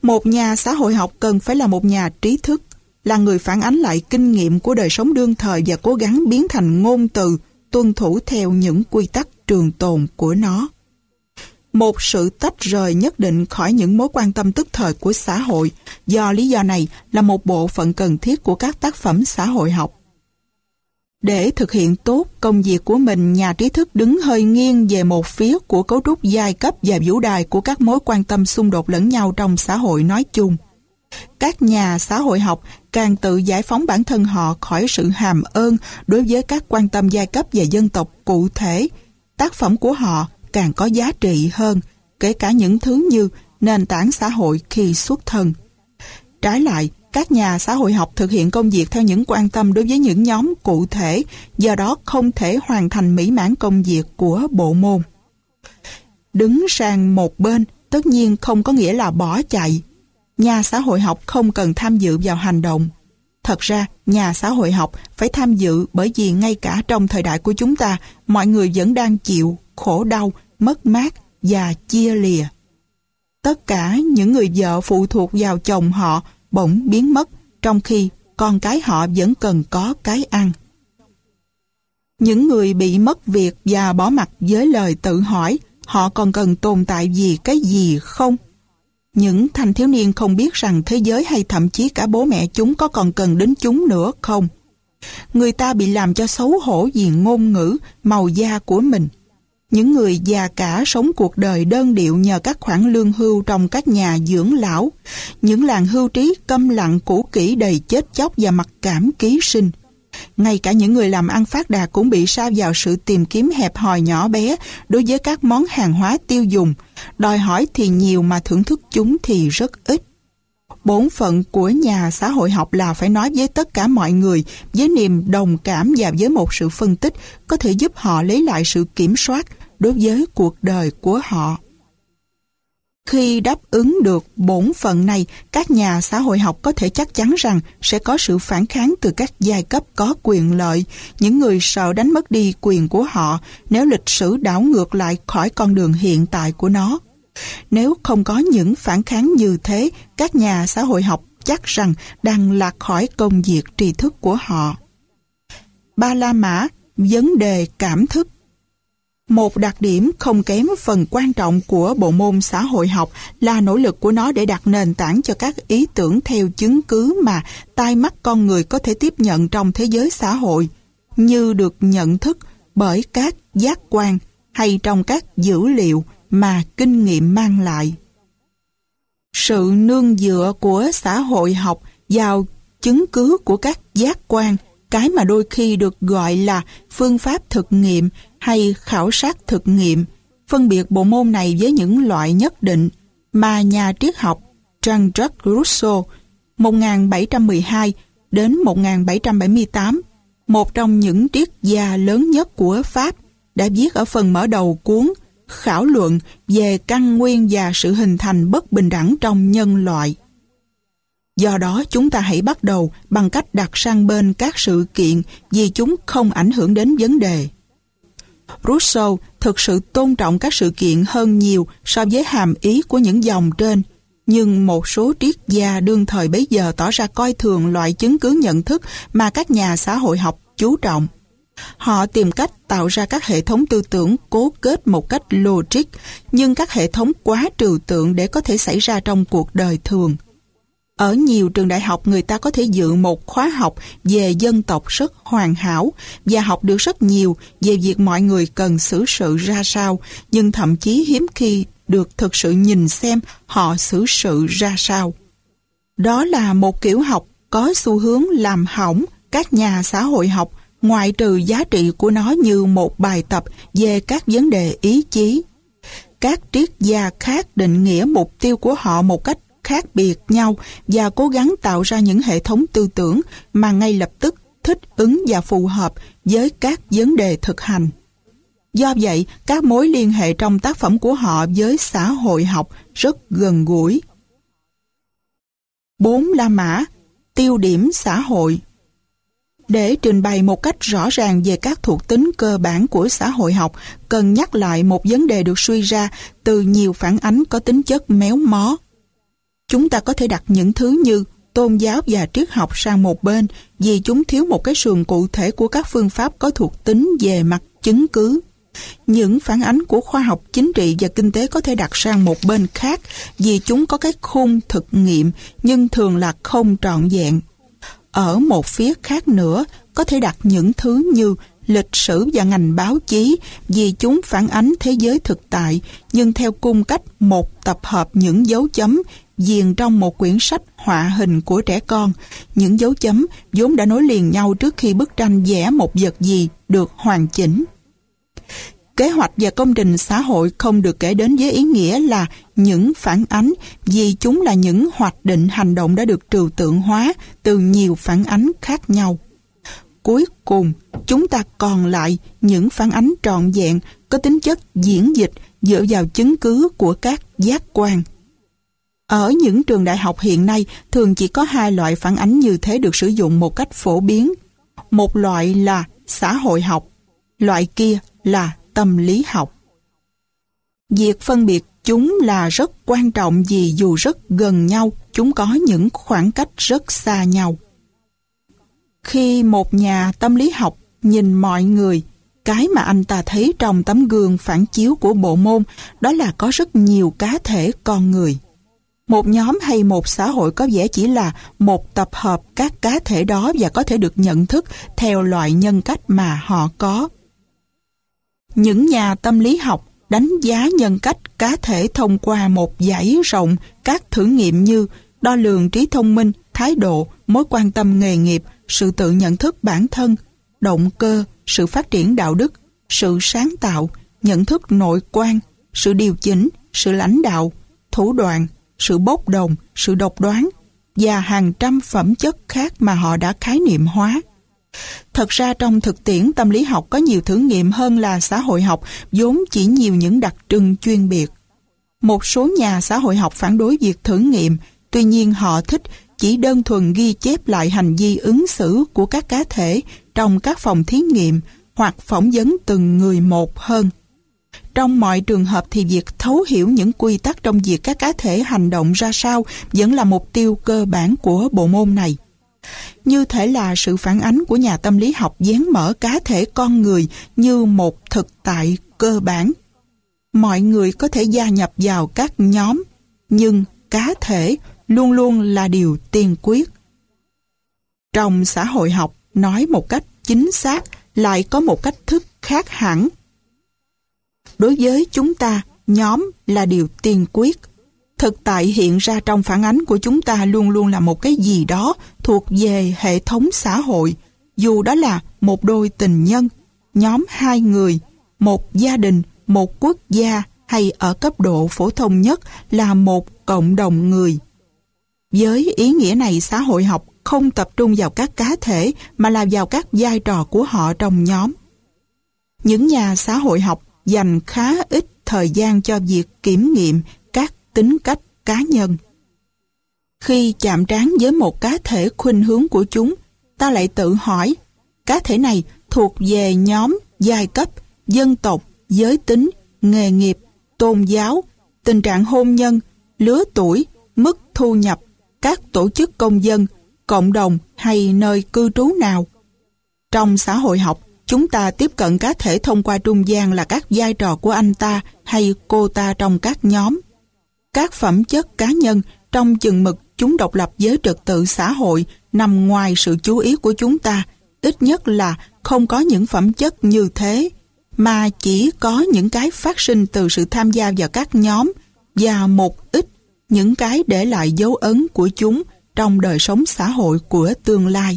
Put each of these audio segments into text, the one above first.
Một nhà xã hội học cần phải là một nhà trí thức, là người phản ánh lại kinh nghiệm của đời sống đương thời và cố gắng biến thành ngôn từ tuân thủ theo những quy tắc trường tồn của nó. Một sự tách rời nhất định khỏi những mối quan tâm tức thời của xã hội, do lý do này là một bộ phận cần thiết của các tác phẩm xã hội học. Để thực hiện tốt công việc của mình, nhà trí thức đứng hơi nghiêng về một phía của cấu trúc giai cấp và vũ đài của các mối quan tâm xung đột lẫn nhau trong xã hội nói chung. Các nhà xã hội học càng tự giải phóng bản thân họ khỏi sự hàm ơn đối với các quan tâm giai cấp và dân tộc cụ thể, tác phẩm của họ càng có giá trị hơn, kể cả những thứ như nền tảng xã hội khi xuất thân. Trái lại, các nhà xã hội học thực hiện công việc theo những quan tâm đối với những nhóm cụ thể, do đó không thể hoàn thành mỹ mãn công việc của bộ môn. Đứng sang một bên tất nhiên không có nghĩa là bỏ chạy. Nhà xã hội học không cần tham dự vào hành động. Thật ra, nhà xã hội học phải tham dự bởi vì ngay cả trong thời đại của chúng ta, mọi người vẫn đang chịu khổ đau, mất mát và chia lìa. Tất cả những người vợ phụ thuộc vào chồng họ bỗng biến mất, trong khi con cái họ vẫn cần có cái ăn. Những người bị mất việc và bỏ mặc với lời tự hỏi họ còn cần tồn tại vì cái gì không? Những thanh thiếu niên không biết rằng thế giới hay thậm chí cả bố mẹ chúng có còn cần đến chúng nữa không? Người ta bị làm cho xấu hổ vì ngôn ngữ, màu da của mình. Những người già cả sống cuộc đời đơn điệu nhờ các khoản lương hưu trong các nhà dưỡng lão, những làng hưu trí câm lặng cũ kỹ đầy chết chóc và mặc cảm ký sinh. Ngay cả những người làm ăn phát đạt cũng bị sa vào sự tìm kiếm hẹp hòi nhỏ bé đối với các món hàng hóa tiêu dùng, đòi hỏi thì nhiều mà thưởng thức chúng thì rất ít. Bổn phận của nhà xã hội học là phải nói với tất cả mọi người với niềm đồng cảm và với một sự phân tích có thể giúp họ lấy lại sự kiểm soát đối với cuộc đời của họ. Khi đáp ứng được bổn phận này, các nhà xã hội học có thể chắc chắn rằng sẽ có sự phản kháng từ các giai cấp có quyền lợi, những người sợ đánh mất đi quyền của họ nếu lịch sử đảo ngược lại khỏi con đường hiện tại của nó. Nếu không có những phản kháng như thế, các nhà xã hội học chắc rằng đang lạc khỏi công việc tri thức của họ. Ba La Mã, vấn đề cảm thức. Một đặc điểm không kém phần quan trọng của bộ môn xã hội học là nỗ lực của nó để đặt nền tảng cho các ý tưởng theo chứng cứ mà tai mắt con người có thể tiếp nhận trong thế giới xã hội, như được nhận thức bởi các giác quan hay trong các dữ liệu mà kinh nghiệm mang lại. Sự nương dựa của xã hội học vào chứng cứ của các giác quan, cái mà đôi khi được gọi là phương pháp thực nghiệm hay khảo sát thực nghiệm, phân biệt bộ môn này với những loại nhất định mà nhà triết học Jean-Jacques Rousseau 1712 đến 1778, một trong những triết gia lớn nhất của Pháp, đã viết ở phần mở đầu cuốn Khảo luận về căn nguyên và sự hình thành bất bình đẳng trong nhân loại. Do đó chúng ta hãy bắt đầu bằng cách đặt sang bên các sự kiện vì chúng không ảnh hưởng đến vấn đề. Rousseau thực sự tôn trọng các sự kiện hơn nhiều so với hàm ý của những dòng trên, nhưng một số triết gia đương thời bấy giờ tỏ ra coi thường loại chứng cứ nhận thức mà các nhà xã hội học chú trọng. Họ tìm cách tạo ra các hệ thống tư tưởng cố kết một cách logic, nhưng các hệ thống quá trừu tượng để có thể xảy ra trong cuộc đời thường. Ở nhiều trường đại học người ta có thể dự một khóa học về dân tộc rất hoàn hảo và học được rất nhiều về việc mọi người cần xử sự ra sao, nhưng thậm chí hiếm khi được thực sự nhìn xem họ xử sự ra sao. Đó là một kiểu học có xu hướng làm hỏng các nhà xã hội học, ngoại trừ giá trị của nó như một bài tập về các vấn đề ý chí. Các triết gia khác định nghĩa mục tiêu của họ một cách khác biệt nhau và cố gắng tạo ra những hệ thống tư tưởng mà ngay lập tức thích ứng và phù hợp với các vấn đề thực hành. Do vậy, các mối liên hệ trong tác phẩm của họ với xã hội học rất gần gũi. 4 La Mã, tiêu điểm xã hội. Để trình bày một cách rõ ràng về các thuộc tính cơ bản của xã hội học, cần nhắc lại một vấn đề được suy ra từ nhiều phản ánh có tính chất méo mó. Chúng ta có thể đặt những thứ như tôn giáo và triết học sang một bên vì chúng thiếu một cái sườn cụ thể của các phương pháp có thuộc tính về mặt chứng cứ. Những phản ánh của khoa học, chính trị và kinh tế có thể đặt sang một bên khác vì chúng có cái khung thực nghiệm nhưng thường là không trọn vẹn. Ở một phía khác nữa, có thể đặt những thứ như lịch sử và ngành báo chí vì chúng phản ánh thế giới thực tại nhưng theo cung cách một tập hợp những dấu chấm viền trong một quyển sách họa hình của trẻ con. Những dấu chấm vốn đã nối liền nhau trước khi bức tranh vẽ một vật gì được hoàn chỉnh. Kế hoạch và công trình xã hội không được kể đến với ý nghĩa là những phản ánh vì chúng là những hoạch định hành động đã được trừu tượng hóa từ nhiều phản ánh khác nhau. Cuối cùng, chúng ta còn lại những phản ánh trọn vẹn có tính chất diễn dịch dựa vào chứng cứ của các giác quan. Ở những trường đại học hiện nay, thường chỉ có hai loại phản ánh như thế được sử dụng một cách phổ biến. Một loại là xã hội học, loại kia là tâm lý học. Việc phân biệt chúng là rất quan trọng vì dù rất gần nhau, chúng có những khoảng cách rất xa nhau. Khi một nhà tâm lý học nhìn mọi người, cái mà anh ta thấy trong tấm gương phản chiếu của bộ môn đó là có rất nhiều cá thể con người. Một nhóm hay một xã hội có vẻ chỉ là một tập hợp các cá thể đó và có thể được nhận thức theo loại nhân cách mà họ có. Những nhà tâm lý học đánh giá nhân cách cá thể thông qua một dãy rộng các thử nghiệm như đo lường trí thông minh, thái độ, mối quan tâm nghề nghiệp, sự tự nhận thức bản thân, động cơ, sự phát triển đạo đức, sự sáng tạo, nhận thức nội quan, sự điều chỉnh, sự lãnh đạo, thủ đoạn, sự bốc đồng, sự độc đoán và hàng trăm phẩm chất khác mà họ đã khái niệm hóa. Thật ra trong thực tiễn tâm lý học có nhiều thử nghiệm hơn là xã hội học, vốn chỉ nhiều những đặc trưng chuyên biệt. Một số nhà xã hội học phản đối việc thử nghiệm, tuy nhiên họ thích chỉ đơn thuần ghi chép lại hành vi ứng xử của các cá thể trong các phòng thí nghiệm hoặc phỏng vấn từng người một hơn. Trong mọi trường hợp thì việc thấu hiểu những quy tắc trong việc các cá thể hành động ra sao vẫn là mục tiêu cơ bản của bộ môn này. Như thể là sự phản ánh của nhà tâm lý học dán mở cá thể con người như một thực tại cơ bản. Mọi người có thể gia nhập vào các nhóm, nhưng cá thể luôn luôn là điều tiên quyết. Trong xã hội học, nói một cách chính xác lại có một cách thức khác hẳn. Đối với chúng ta, nhóm là điều tiên quyết. Thực tại hiện ra trong phản ánh của chúng ta luôn luôn là một cái gì đó thuộc về hệ thống xã hội, dù đó là một đôi tình nhân, nhóm hai người, một gia đình, một quốc gia hay ở cấp độ phổ thông nhất là một cộng đồng người. Với ý nghĩa này, xã hội học không tập trung vào các cá thể mà là vào các vai trò của họ trong nhóm. Những nhà xã hội học dành khá ít thời gian cho việc kiểm nghiệm các tính cách cá nhân. Khi chạm trán với một cá thể khuynh hướng của chúng, ta lại tự hỏi, cá thể này thuộc về nhóm, giai cấp, dân tộc, giới tính, nghề nghiệp, tôn giáo, tình trạng hôn nhân, lứa tuổi, mức thu nhập, các tổ chức công dân, cộng đồng hay nơi cư trú nào. Trong xã hội học, chúng ta tiếp cận cá thể thông qua trung gian là các vai trò của anh ta hay cô ta trong các nhóm. Các phẩm chất cá nhân trong chừng mực chúng độc lập với trật tự xã hội nằm ngoài sự chú ý của chúng ta, ít nhất là không có những phẩm chất như thế, mà chỉ có những cái phát sinh từ sự tham gia vào các nhóm và một ít những cái để lại dấu ấn của chúng trong đời sống xã hội của tương lai.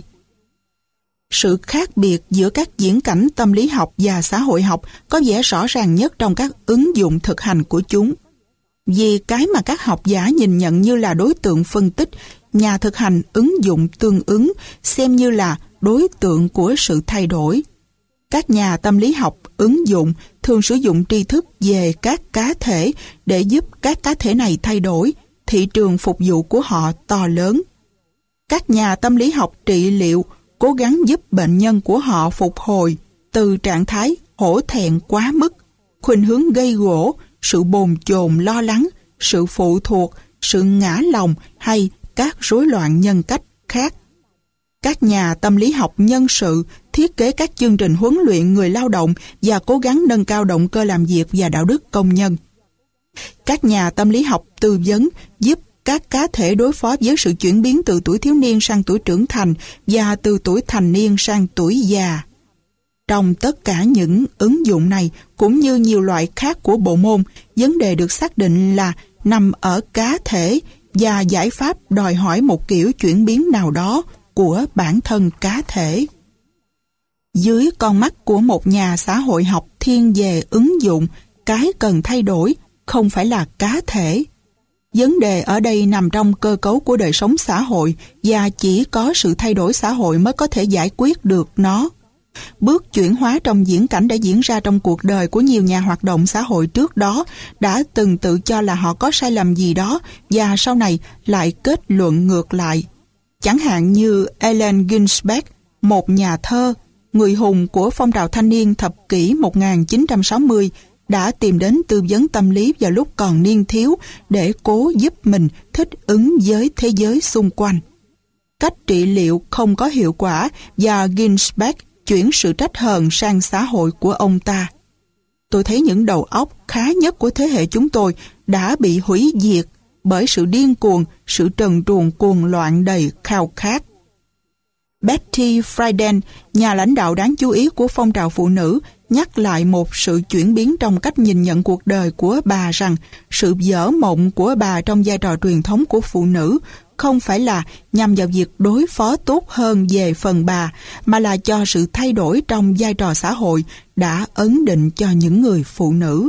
Sự khác biệt giữa các diễn cảnh tâm lý học và xã hội học có vẻ rõ ràng nhất trong các ứng dụng thực hành của chúng. Vì cái mà các học giả nhìn nhận như là đối tượng phân tích, nhà thực hành ứng dụng tương ứng xem như là đối tượng của sự thay đổi. Các nhà tâm lý học ứng dụng thường sử dụng tri thức về các cá thể để giúp các cá thể này thay đổi, thị trường phục vụ của họ to lớn. Các nhà tâm lý học trị liệu cố gắng giúp bệnh nhân của họ phục hồi từ trạng thái hổ thẹn quá mức, khuynh hướng gây gổ, sự bồn chồn lo lắng, sự phụ thuộc, sự ngã lòng hay các rối loạn nhân cách khác. Các nhà tâm lý học nhân sự thiết kế các chương trình huấn luyện người lao động và cố gắng nâng cao động cơ làm việc và đạo đức công nhân. Các nhà tâm lý học tư vấn giúp các cá thể đối phó với sự chuyển biến từ tuổi thiếu niên sang tuổi trưởng thành và từ tuổi thành niên sang tuổi già. Trong tất cả những ứng dụng này, cũng như nhiều loại khác của bộ môn, vấn đề được xác định là nằm ở cá thể và giải pháp đòi hỏi một kiểu chuyển biến nào đó của bản thân cá thể. Dưới con mắt của một nhà xã hội học thiên về ứng dụng, cái cần thay đổi không phải là cá thể. Vấn đề ở đây nằm trong cơ cấu của đời sống xã hội và chỉ có sự thay đổi xã hội mới có thể giải quyết được nó. Bước chuyển hóa trong diễn cảnh đã diễn ra trong cuộc đời của nhiều nhà hoạt động xã hội trước đó đã từng tự cho là họ có sai lầm gì đó và sau này lại kết luận ngược lại. Chẳng hạn như Allen Ginsberg, một nhà thơ, người hùng của phong trào thanh niên thập kỷ 1960, đã tìm đến tư vấn tâm lý vào lúc còn niên thiếu để cố giúp mình thích ứng với thế giới xung quanh. Cách trị liệu không có hiệu quả và Ginsberg chuyển sự trách hờn sang xã hội của ông ta. Tôi thấy những đầu óc khá nhất của thế hệ chúng tôi đã bị hủy diệt bởi sự điên cuồng, sự trần truồng cuồng loạn đầy khao khát. Betty Friedan, nhà lãnh đạo đáng chú ý của phong trào phụ nữ, nhắc lại một sự chuyển biến trong cách nhìn nhận cuộc đời của bà rằng sự vỡ mộng của bà trong vai trò truyền thống của phụ nữ không phải là nhằm vào việc đối phó tốt hơn về phần bà, mà là cho sự thay đổi trong vai trò xã hội đã ấn định cho những người phụ nữ.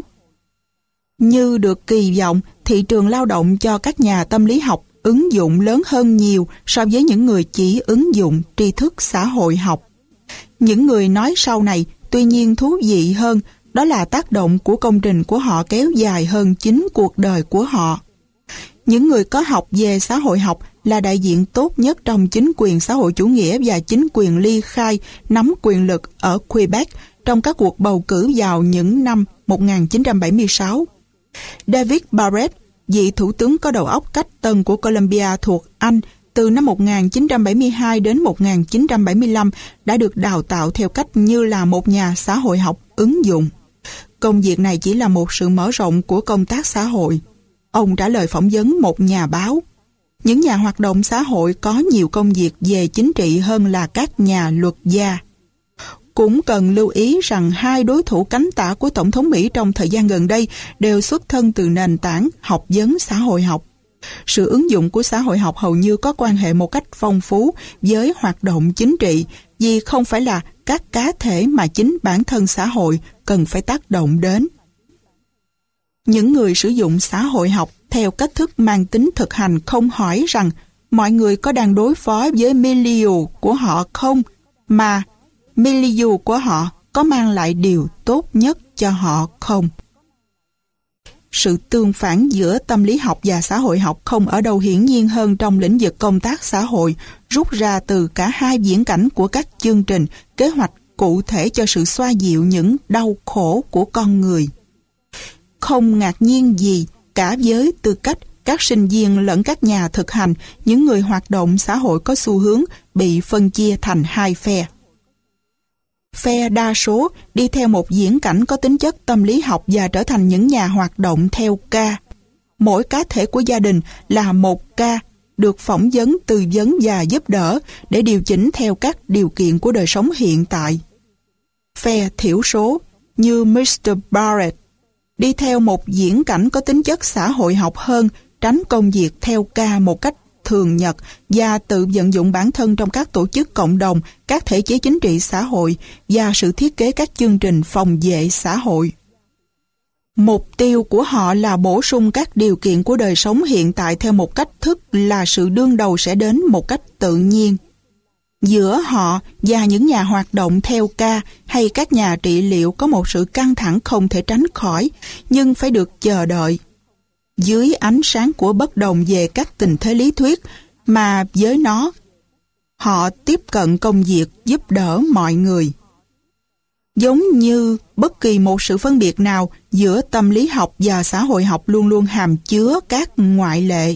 Như được kỳ vọng, thị trường lao động cho các nhà tâm lý học ứng dụng lớn hơn nhiều so với những người chỉ ứng dụng tri thức xã hội học. Những người nói sau này tuy nhiên thú vị hơn, đó là tác động của công trình của họ kéo dài hơn chính cuộc đời của họ. Những người có học về xã hội học là đại diện tốt nhất trong chính quyền xã hội chủ nghĩa và chính quyền ly khai nắm quyền lực ở Quebec trong các cuộc bầu cử vào những năm 1976. David Barrett, vị thủ tướng có đầu óc cách tân của Columbia thuộc Anh, từ năm 1972 đến 1975 đã được đào tạo theo cách như là một nhà xã hội học ứng dụng. Công việc này chỉ là một sự mở rộng của công tác xã hội. Ông trả lời phỏng vấn một nhà báo. Những nhà hoạt động xã hội có nhiều công việc về chính trị hơn là các nhà luật gia. Cũng cần lưu ý rằng hai đối thủ cánh tả của Tổng thống Mỹ trong thời gian gần đây đều xuất thân từ nền tảng học vấn xã hội học. Sự ứng dụng của xã hội học hầu như có quan hệ một cách phong phú với hoạt động chính trị, vì không phải là các cá thể mà chính bản thân xã hội cần phải tác động đến. Những người sử dụng xã hội học theo cách thức mang tính thực hành không hỏi rằng mọi người có đang đối phó với milieu của họ không, mà milieu của họ có mang lại điều tốt nhất cho họ không. Sự tương phản giữa tâm lý học và xã hội học không ở đâu hiển nhiên hơn trong lĩnh vực công tác xã hội, rút ra từ cả hai viễn cảnh của các chương trình, kế hoạch cụ thể cho sự xoa dịu những đau khổ của con người. Không ngạc nhiên gì cả với tư cách các sinh viên lẫn các nhà thực hành, những người hoạt động xã hội có xu hướng bị phân chia thành hai phe. Phe đa số đi theo một viễn cảnh có tính chất tâm lý học và trở thành những nhà hoạt động theo ca. Mỗi cá thể của gia đình là một ca, được phỏng vấn, tư vấn và giúp đỡ để điều chỉnh theo các điều kiện của đời sống hiện tại. Phe thiểu số như Mr. Barrett đi theo một viễn cảnh có tính chất xã hội học hơn, tránh công việc theo ca một cách thường nhật và tự vận dụng bản thân trong các tổ chức cộng đồng, các thể chế chính trị xã hội và sự thiết kế các chương trình phòng vệ xã hội. Mục tiêu của họ là bổ sung các điều kiện của đời sống hiện tại theo một cách thức là sự đương đầu sẽ đến một cách tự nhiên. Giữa họ và những nhà hoạt động theo ca hay các nhà trị liệu có một sự căng thẳng không thể tránh khỏi, nhưng phải được chờ đợi. Dưới ánh sáng của bất đồng về các tình thế lý thuyết, mà với nó, họ tiếp cận công việc giúp đỡ mọi người. Giống như bất kỳ một sự phân biệt nào giữa tâm lý học và xã hội học luôn luôn hàm chứa các ngoại lệ.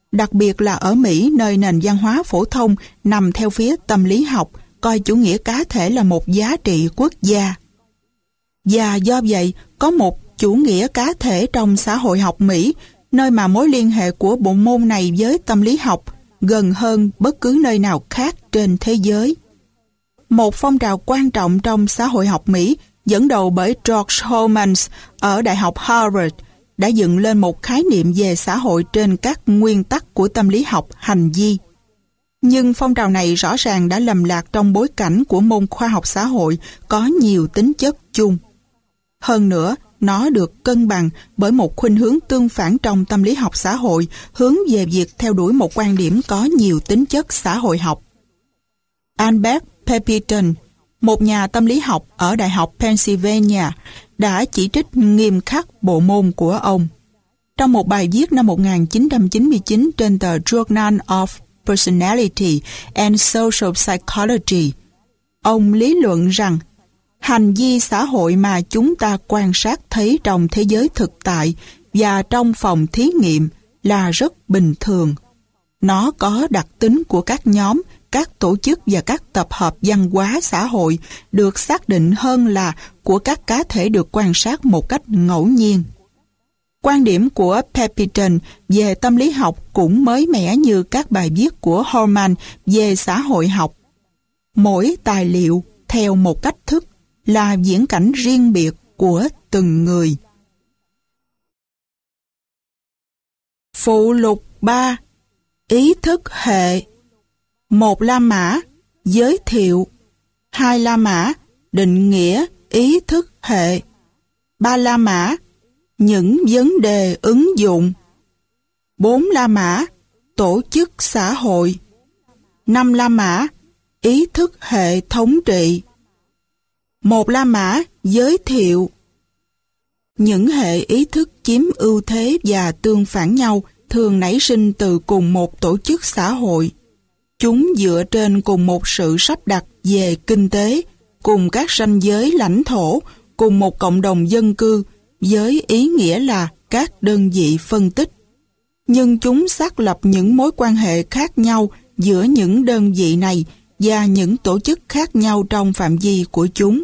Đặc biệt là ở Mỹ, nơi nền văn hóa phổ thông nằm theo phía tâm lý học, coi chủ nghĩa cá thể là một giá trị quốc gia. Và do vậy, có một chủ nghĩa cá thể trong xã hội học Mỹ, nơi mà mối liên hệ của bộ môn này với tâm lý học gần hơn bất cứ nơi nào khác trên thế giới. Một phong trào quan trọng trong xã hội học Mỹ, dẫn đầu bởi George Homans ở Đại học Harvard, đã dựng lên một khái niệm về xã hội trên các nguyên tắc của tâm lý học hành vi. Nhưng phong trào này rõ ràng đã lầm lạc trong bối cảnh của môn khoa học xã hội có nhiều tính chất chung. Hơn nữa, nó được cân bằng bởi một khuynh hướng tương phản trong tâm lý học xã hội hướng về việc theo đuổi một quan điểm có nhiều tính chất xã hội học. Albert Pemberton, một nhà tâm lý học ở Đại học Pennsylvania, đã chỉ trích nghiêm khắc bộ môn của ông. Trong một bài viết năm 1999 trên tờ Journal of Personality and Social Psychology, ông lý luận rằng hành vi xã hội mà chúng ta quan sát thấy trong thế giới thực tại và trong phòng thí nghiệm là rất bình thường. Nó có đặc tính của các nhóm, các tổ chức và các tập hợp văn hóa xã hội được xác định hơn là của các cá thể được quan sát một cách ngẫu nhiên. Quan điểm của Pemberton về tâm lý học cũng mới mẻ như các bài viết của Horman về xã hội học. Mỗi tài liệu, theo một cách thức, là viễn cảnh riêng biệt của từng người. Phụ lục 3. Ý thức hệ. 1. La mã, giới thiệu. 2. La mã, định nghĩa ý thức hệ. 3. La mã, những vấn đề ứng dụng. 4. La mã, tổ chức xã hội. 5. La mã, ý thức hệ thống trị. 1. La mã, giới thiệu. Những hệ ý thức chiếm ưu thế và tương phản nhau thường nảy sinh từ cùng một tổ chức xã hội. Chúng dựa trên cùng một sự sắp đặt về kinh tế, cùng các ranh giới lãnh thổ, cùng một cộng đồng dân cư, với ý nghĩa là các đơn vị phân tích. Nhưng chúng xác lập những mối quan hệ khác nhau giữa những đơn vị này và những tổ chức khác nhau trong phạm vi của chúng.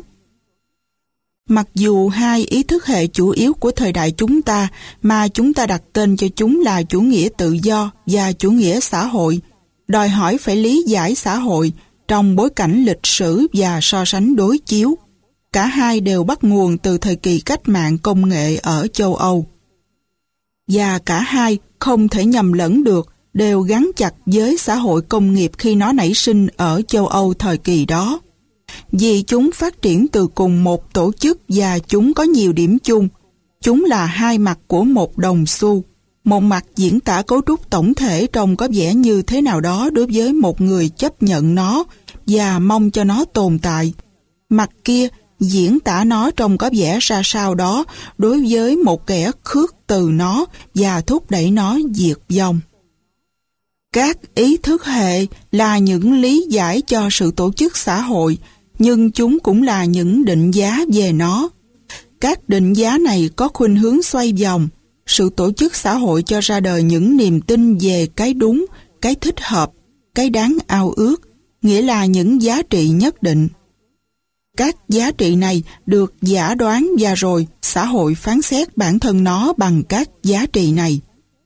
Mặc dù hai ý thức hệ chủ yếu của thời đại chúng ta mà chúng ta đặt tên cho chúng là chủ nghĩa tự do và chủ nghĩa xã hội, đòi hỏi phải lý giải xã hội trong bối cảnh lịch sử và so sánh đối chiếu. Cả hai đều bắt nguồn từ thời kỳ cách mạng công nghệ ở châu Âu. Và cả hai không thể nhầm lẫn được, đều gắn chặt với xã hội công nghiệp khi nó nảy sinh ở châu Âu thời kỳ đó. Vì chúng phát triển từ cùng một tổ chức và chúng có nhiều điểm chung. Chúng là hai mặt của một đồng xu. Một mặt diễn tả cấu trúc tổng thể trông có vẻ như thế nào đó đối với một người chấp nhận nó và mong cho nó tồn tại. Mặt kia diễn tả nó trông có vẻ ra sao đó đối với một kẻ khước từ nó và thúc đẩy nó diệt vong. Các ý thức hệ là những lý giải cho sự tổ chức xã hội, nhưng chúng cũng là những định giá về nó. Các định giá này có khuynh hướng xoay vòng. Sự tổ chức xã hội cho ra đời những niềm tin về cái đúng, cái thích hợp, cái đáng ao ước, nghĩa là những giá trị nhất định. Các giá trị này được giả đoán và rồi xã hội phán xét bản thân nó bằng các giá trị này.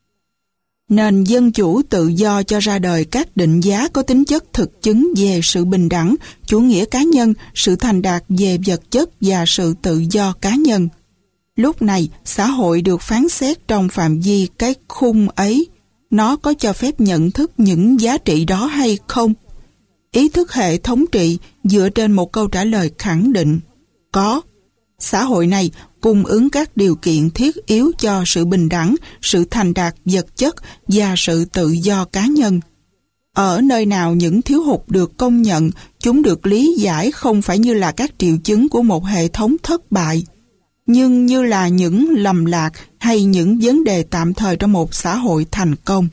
Nền dân chủ tự do cho ra đời các định giá có tính chất thực chứng về sự bình đẳng, chủ nghĩa cá nhân, sự thành đạt về vật chất và sự tự do cá nhân. Lúc này, xã hội được phán xét trong phạm vi cái khung ấy. Nó có cho phép nhận thức những giá trị đó hay không? Ý thức hệ thống trị dựa trên một câu trả lời khẳng định. Có. Xã hội này cung ứng các điều kiện thiết yếu cho sự bình đẳng, sự thành đạt vật chất và sự tự do cá nhân. Ở nơi nào những thiếu hụt được công nhận, chúng được lý giải không phải như là các triệu chứng của một hệ thống thất bại, nhưng như là những lầm lạc hay những vấn đề tạm thời trong một xã hội thành công.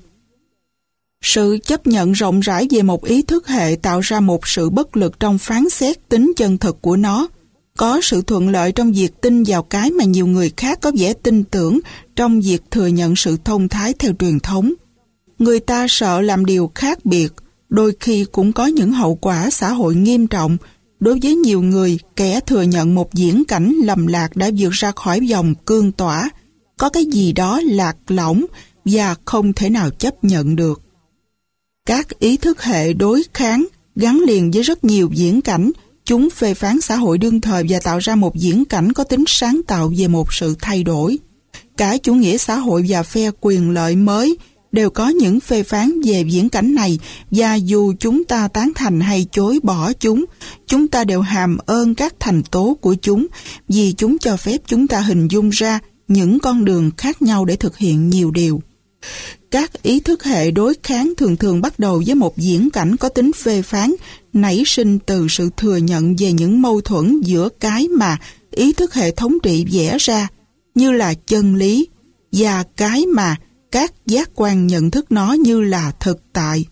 Sự chấp nhận rộng rãi về một ý thức hệ tạo ra một sự bất lực trong phán xét tính chân thực của nó. Có sự thuận lợi trong việc tin vào cái mà nhiều người khác có vẻ tin tưởng trong việc thừa nhận sự thông thái theo truyền thống. người ta sợ làm điều khác biệt, đôi khi cũng có những hậu quả xã hội nghiêm trọng. Đối với nhiều người, kẻ thừa nhận một viễn cảnh lầm lạc đã vượt ra khỏi vòng cương tỏa, có cái gì đó lạc lõng và không thể nào chấp nhận được. Các ý thức hệ đối kháng gắn liền với rất nhiều viễn cảnh, chúng phê phán xã hội đương thời và tạo ra một viễn cảnh có tính sáng tạo về một sự thay đổi. Cả chủ nghĩa xã hội và phe quyền lợi mới đều có những phê phán về viễn cảnh này, và dù chúng ta tán thành hay chối bỏ chúng ta đều hàm ơn các thành tố của chúng, vì chúng cho phép chúng ta hình dung ra những con đường khác nhau để thực hiện nhiều điều. Các ý thức hệ đối kháng thường thường bắt đầu với một viễn cảnh có tính phê phán, nảy sinh từ sự thừa nhận về những mâu thuẫn giữa cái mà ý thức hệ thống trị vẽ ra như là chân lý và cái mà các giác quan nhận thức nó như là thực tại.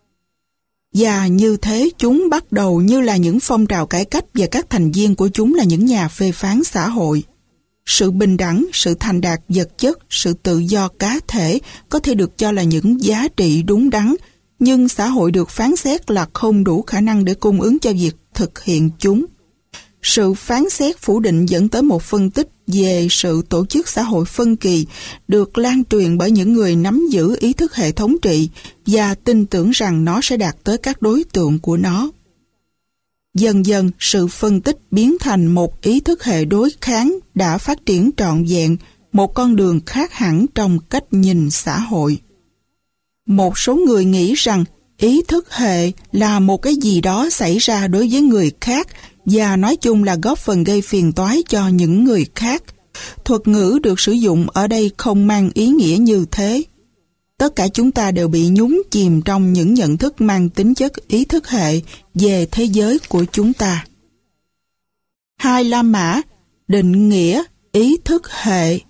Và như thế chúng bắt đầu như là những phong trào cải cách và các thành viên của chúng là những nhà phê phán xã hội. Sự bình đẳng, sự thành đạt vật chất, sự tự do cá thể có thể được cho là những giá trị đúng đắn, nhưng xã hội được phán xét là không đủ khả năng để cung ứng cho việc thực hiện chúng. Sự phán xét phủ định dẫn tới một phân tích về sự tổ chức xã hội phân kỳ được lan truyền bởi những người nắm giữ ý thức hệ thống trị và tin tưởng rằng nó sẽ đạt tới các đối tượng của nó. Dần dần, sự phân tích biến thành một ý thức hệ đối kháng đã phát triển trọn vẹn, một con đường khác hẳn trong cách nhìn xã hội. Một số người nghĩ rằng ý thức hệ là một cái gì đó xảy ra đối với người khác và nói chung là góp phần gây phiền toái cho những người khác. Thuật ngữ được sử dụng ở đây không mang ý nghĩa như thế. Tất cả chúng ta đều bị nhúng chìm trong những nhận thức mang tính chất ý thức hệ về thế giới của chúng ta. 2. La Mã định nghĩa ý thức hệ.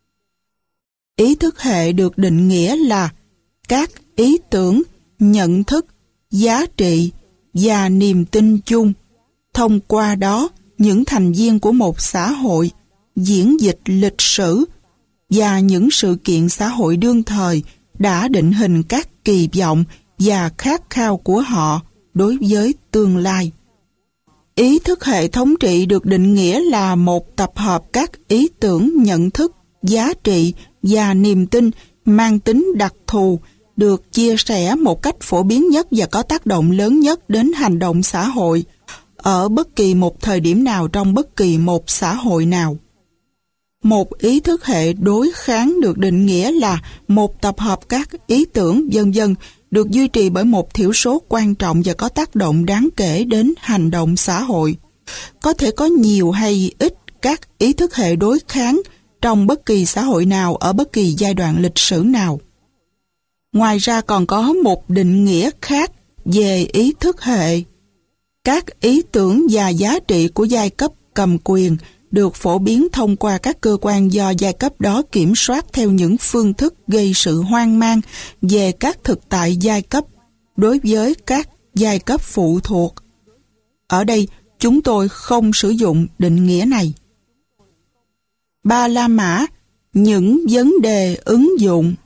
Ý thức hệ được định nghĩa là các ý tưởng, nhận thức, giá trị và niềm tin chung. Thông qua đó, những thành viên của một xã hội, diễn dịch lịch sử và những sự kiện xã hội đương thời đã định hình các kỳ vọng và khát khao của họ đối với tương lai. Ý thức hệ thống trị được định nghĩa là một tập hợp các ý tưởng, nhận thức, giá trị và niềm tin mang tính đặc thù, được chia sẻ một cách phổ biến nhất và có tác động lớn nhất đến hành động xã hội ở bất kỳ một thời điểm nào trong bất kỳ một xã hội nào. Một ý thức hệ đối kháng được định nghĩa là một tập hợp các ý tưởng vân vân được duy trì bởi một thiểu số quan trọng và có tác động đáng kể đến hành động xã hội. Có thể có nhiều hay ít các ý thức hệ đối kháng trong bất kỳ xã hội nào ở bất kỳ giai đoạn lịch sử nào. Ngoài ra còn có một định nghĩa khác về ý thức hệ. Các ý tưởng và giá trị của giai cấp cầm quyền được phổ biến thông qua các cơ quan do giai cấp đó kiểm soát theo những phương thức gây sự hoang mang về các thực tại giai cấp đối với các giai cấp phụ thuộc. Ở đây, chúng tôi không sử dụng định nghĩa này. 3. La Mã những vấn đề ứng dụng.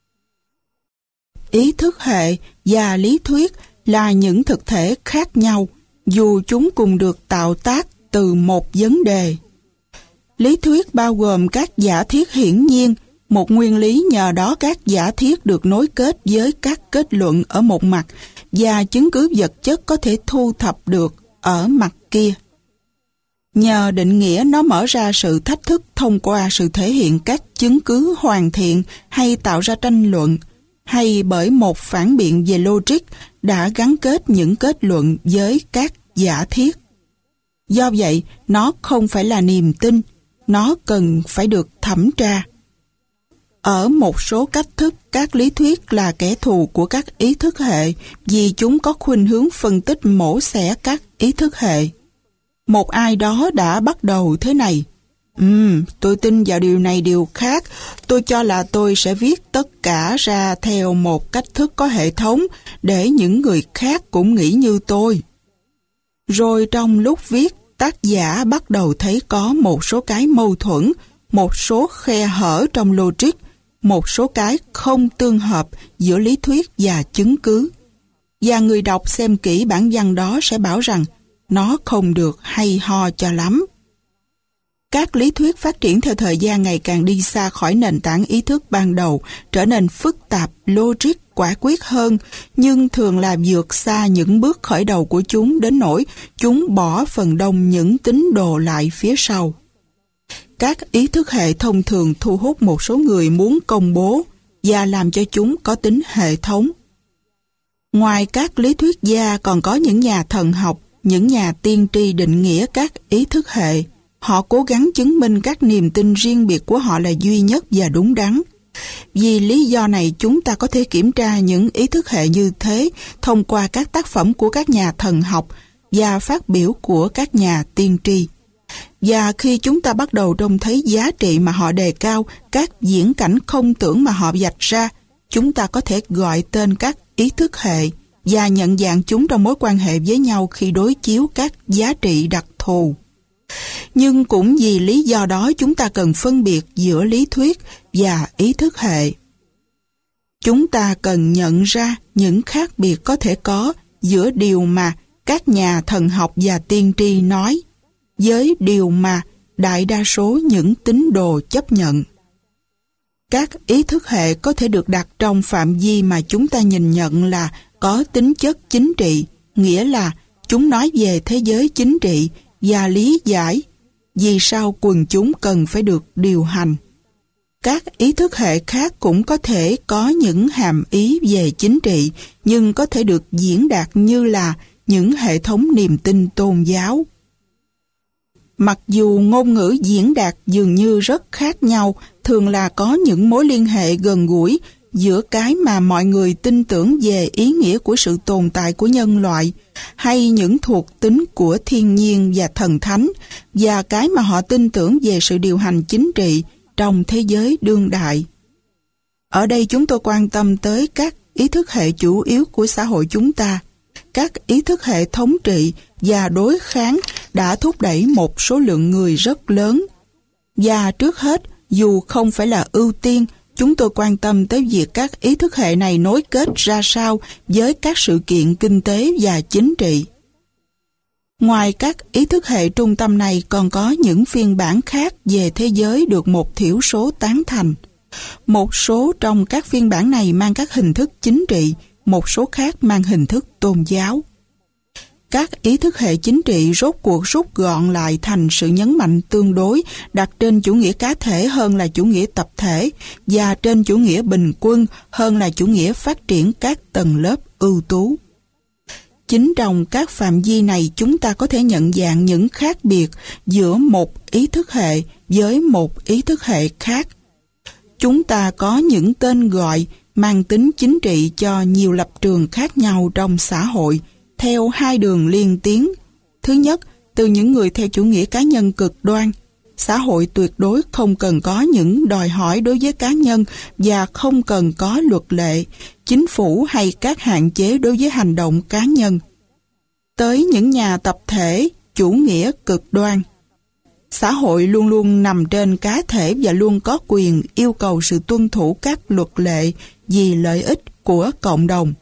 Ý thức hệ và lý thuyết là những thực thể khác nhau, dù chúng cùng được tạo tác từ một vấn đề. Lý thuyết bao gồm các giả thiết hiển nhiên, một nguyên lý nhờ đó các giả thiết được nối kết với các kết luận ở một mặt và chứng cứ vật chất có thể thu thập được ở mặt kia. Nhờ định nghĩa nó mở ra sự thách thức thông qua sự thể hiện các chứng cứ hoàn thiện hay tạo ra tranh luận, hay bởi một phản biện về logic đã gắn kết những kết luận với các giả thiết. Do vậy, nó không phải là niềm tin, nó cần phải được thẩm tra. Ở một số cách thức, các lý thuyết là kẻ thù của các ý thức hệ vì chúng có khuynh hướng phân tích mổ xẻ các ý thức hệ. Một ai đó đã bắt đầu thế này: tôi tin vào điều này điều khác, tôi cho là tôi sẽ viết tất cả ra theo một cách thức có hệ thống để những người khác cũng nghĩ như tôi. Rồi trong lúc viết, tác giả bắt đầu thấy có một số cái mâu thuẫn, một số khe hở trong logic, một số cái không tương hợp giữa lý thuyết và chứng cứ. Và người đọc xem kỹ bản văn đó sẽ bảo rằng nó không được hay ho cho lắm. Các lý thuyết phát triển theo thời gian ngày càng đi xa khỏi nền tảng ý thức ban đầu, trở nên phức tạp, logic, quả quyết hơn, nhưng thường là vượt xa những bước khởi đầu của chúng đến nỗi chúng bỏ phần đông những tín đồ lại phía sau. Các ý thức hệ thông thường thu hút một số người muốn công bố và làm cho chúng có tính hệ thống. Ngoài các lý thuyết gia còn có những nhà thần học, những nhà tiên tri định nghĩa các ý thức hệ. Họ cố gắng chứng minh các niềm tin riêng biệt của họ là duy nhất và đúng đắn. Vì lý do này chúng ta có thể kiểm tra những ý thức hệ như thế thông qua các tác phẩm của các nhà thần học và phát biểu của các nhà tiên tri. Và khi chúng ta bắt đầu trông thấy giá trị mà họ đề cao, các viễn cảnh không tưởng mà họ vạch ra, chúng ta có thể gọi tên các ý thức hệ và nhận dạng chúng trong mối quan hệ với nhau khi đối chiếu các giá trị đặc thù. Nhưng cũng vì lý do đó chúng ta cần phân biệt giữa lý thuyết và ý thức hệ. Chúng ta cần nhận ra những khác biệt có thể có giữa điều mà các nhà thần học và tiên tri nói với điều mà đại đa số những tín đồ chấp nhận. Các ý thức hệ có thể được đặt trong phạm vi mà chúng ta nhìn nhận là có tính chất chính trị, nghĩa là chúng nói về thế giới chính trị và lý giải vì sao quần chúng cần phải được điều hành. Các ý thức hệ khác cũng có thể có những hàm ý về chính trị, nhưng có thể được diễn đạt như là những hệ thống niềm tin tôn giáo. Mặc dù ngôn ngữ diễn đạt dường như rất khác nhau, thường là có những mối liên hệ gần gũi giữa cái mà mọi người tin tưởng về ý nghĩa của sự tồn tại của nhân loại, hay những thuộc tính của thiên nhiên và thần thánh, và cái mà họ tin tưởng về sự điều hành chính trị trong thế giới đương đại. Ở đây chúng tôi quan tâm tới các ý thức hệ chủ yếu của xã hội chúng ta. Các ý thức hệ thống trị và đối kháng đã thúc đẩy một số lượng người rất lớn. Và trước hết, dù không phải là ưu tiên, chúng tôi quan tâm tới việc các ý thức hệ này nối kết ra sao với các sự kiện kinh tế và chính trị. Ngoài các ý thức hệ trung tâm này còn có những phiên bản khác về thế giới được một thiểu số tán thành. Một số trong các phiên bản này mang các hình thức chính trị, một số khác mang hình thức tôn giáo. Các ý thức hệ chính trị rốt cuộc rút gọn lại thành sự nhấn mạnh tương đối đặt trên chủ nghĩa cá thể hơn là chủ nghĩa tập thể và trên chủ nghĩa bình quân hơn là chủ nghĩa phát triển các tầng lớp ưu tú. Chính trong các phạm vi này chúng ta có thể nhận dạng những khác biệt giữa một ý thức hệ với một ý thức hệ khác. Chúng ta có những tên gọi mang tính chính trị cho nhiều lập trường khác nhau trong xã hội, theo hai đường liên tiến. Thứ nhất, từ những người theo chủ nghĩa cá nhân cực đoan. Xã hội tuyệt đối không cần có những đòi hỏi đối với cá nhân và không cần có luật lệ, chính phủ hay các hạn chế đối với hành động cá nhân. Tới những nhà tập thể, chủ nghĩa cực đoan. Xã hội luôn luôn nằm trên cá thể và luôn có quyền yêu cầu sự tuân thủ các luật lệ vì lợi ích của cộng đồng.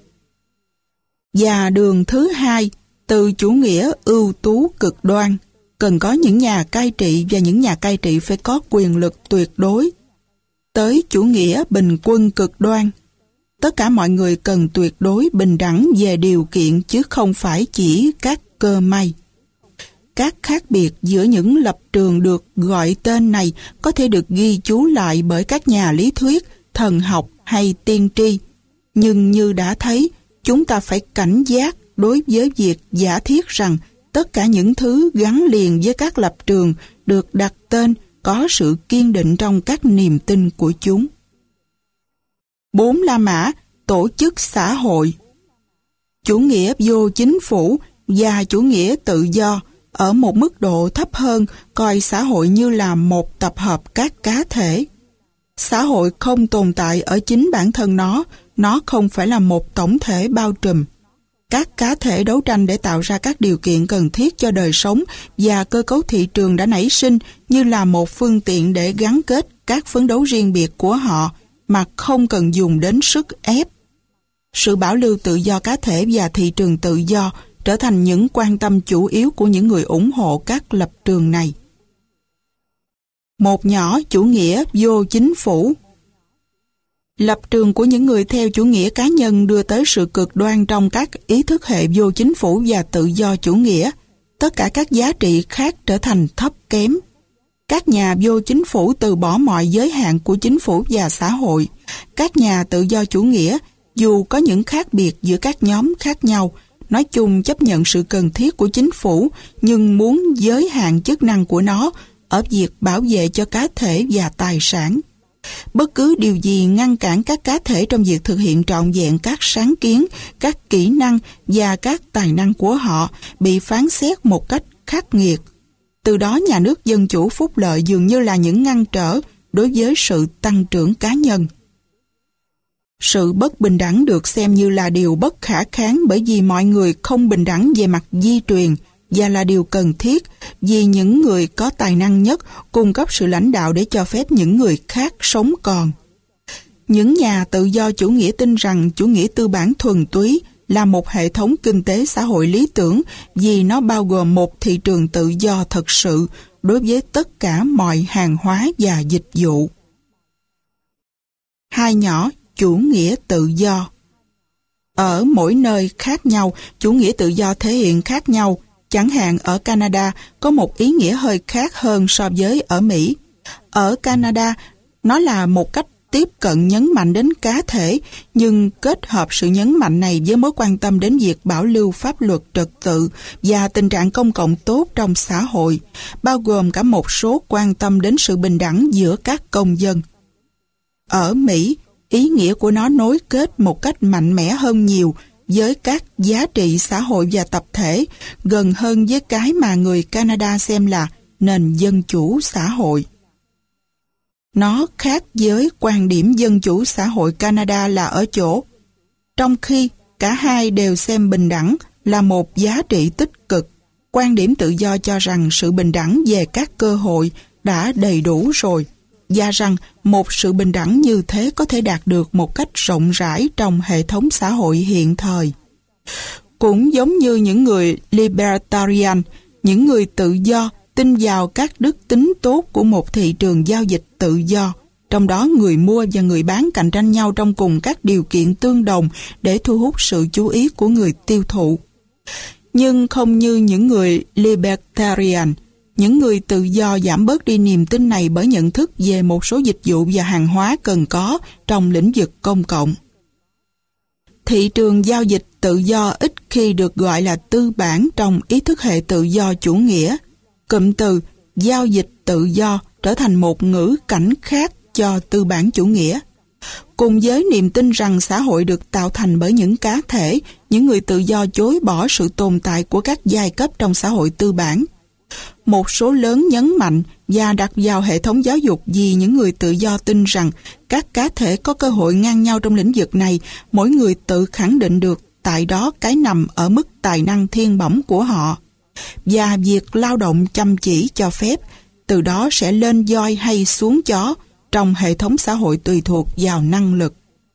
Và đường thứ hai, từ chủ nghĩa ưu tú cực đoan, cần có những nhà cai trị và những nhà cai trị phải có quyền lực tuyệt đối. Tới chủ nghĩa bình quân cực đoan, tất cả mọi người cần tuyệt đối bình đẳng về điều kiện chứ không phải chỉ các cơ may. Các khác biệt giữa những lập trường được gọi tên này có thể được ghi chú lại bởi các nhà lý thuyết, thần học hay tiên tri. Nhưng như đã thấy, chúng ta phải cảnh giác đối với việc giả thiết rằng tất cả những thứ gắn liền với các lập trường được đặt tên có sự kiên định trong các niềm tin của chúng. 4 La Mã, tổ chức xã hội. Chủ nghĩa vô chính phủ và chủ nghĩa tự do ở một mức độ thấp hơn coi xã hội như là một tập hợp các cá thể. Xã hội không tồn tại ở chính bản thân nó không phải là một tổng thể bao trùm. Các cá thể đấu tranh để tạo ra các điều kiện cần thiết cho đời sống và cơ cấu thị trường đã nảy sinh như là một phương tiện để gắn kết các phấn đấu riêng biệt của họ mà không cần dùng đến sức ép. Sự bảo lưu tự do cá thể và thị trường tự do trở thành những quan tâm chủ yếu của những người ủng hộ các lập trường này. Một nhỏ chủ nghĩa vô chính phủ. Lập trường của những người theo chủ nghĩa cá nhân đưa tới sự cực đoan trong các ý thức hệ vô chính phủ và tự do chủ nghĩa. Tất cả các giá trị khác trở thành thấp kém. Các nhà vô chính phủ từ bỏ mọi giới hạn của chính phủ và xã hội. Các nhà tự do chủ nghĩa, dù có những khác biệt giữa các nhóm khác nhau, nói chung chấp nhận sự cần thiết của chính phủ, nhưng muốn giới hạn chức năng của nó ở việc bảo vệ cho cá thể và tài sản. Bất cứ điều gì ngăn cản các cá thể trong việc thực hiện trọn vẹn các sáng kiến, các kỹ năng và các tài năng của họ bị phán xét một cách khắc nghiệt. Từ đó nhà nước dân chủ phúc lợi dường như là những ngăn trở đối với sự tăng trưởng cá nhân. Sự bất bình đẳng được xem như là điều bất khả kháng bởi vì mọi người không bình đẳng về mặt di truyền và là điều cần thiết vì những người có tài năng nhất cung cấp sự lãnh đạo để cho phép những người khác sống còn. Những nhà tự do chủ nghĩa tin rằng chủ nghĩa tư bản thuần túy là một hệ thống kinh tế xã hội lý tưởng vì nó bao gồm một thị trường tự do thật sự đối với tất cả mọi hàng hóa và dịch vụ. Hai nhỏ chủ nghĩa tự do. Ở mỗi nơi khác nhau, chủ nghĩa tự do thể hiện khác nhau. Chẳng hạn ở Canada có một ý nghĩa hơi khác hơn so với ở Mỹ. Ở Canada, nó là một cách tiếp cận nhấn mạnh đến cá thể, nhưng kết hợp sự nhấn mạnh này với mối quan tâm đến việc bảo lưu pháp luật trật tự và tình trạng công cộng tốt trong xã hội, bao gồm cả một số quan tâm đến sự bình đẳng giữa các công dân. Ở Mỹ, ý nghĩa của nó nối kết một cách mạnh mẽ hơn nhiều với các giá trị xã hội và tập thể, gần hơn với cái mà người Canada xem là nền dân chủ xã hội. Nó khác với quan điểm dân chủ xã hội Canada là ở chỗ, trong khi cả hai đều xem bình đẳng là một giá trị tích cực, quan điểm tự do cho rằng sự bình đẳng về các cơ hội đã đầy đủ rồi, và rằng một sự bình đẳng như thế có thể đạt được một cách rộng rãi trong hệ thống xã hội hiện thời. Cũng giống như những người libertarian, những người tự do tin vào các đức tính tốt của một thị trường giao dịch tự do, trong đó người mua và người bán cạnh tranh nhau trong cùng các điều kiện tương đồng để thu hút sự chú ý của người tiêu thụ. Nhưng không như những người libertarian, những người tự do giảm bớt đi niềm tin này bởi nhận thức về một số dịch vụ và hàng hóa cần có trong lĩnh vực công cộng. Thị trường giao dịch tự do ít khi được gọi là tư bản trong ý thức hệ tự do chủ nghĩa. Cụm từ giao dịch tự do trở thành một ngữ cảnh khác cho tư bản chủ nghĩa. Cùng với niềm tin rằng xã hội được tạo thành bởi những cá thể, những người tự do chối bỏ sự tồn tại của các giai cấp trong xã hội tư bản. Một số lớn nhấn mạnh và đặt vào hệ thống giáo dục vì những người tự do tin rằng các cá thể có cơ hội ngang nhau trong lĩnh vực này, mỗi người tự khẳng định được tại đó cái nằm ở mức tài năng thiên bẩm của họ. Và việc lao động chăm chỉ cho phép, từ đó sẽ lên voi hay xuống chó trong hệ thống xã hội tùy thuộc vào năng lực.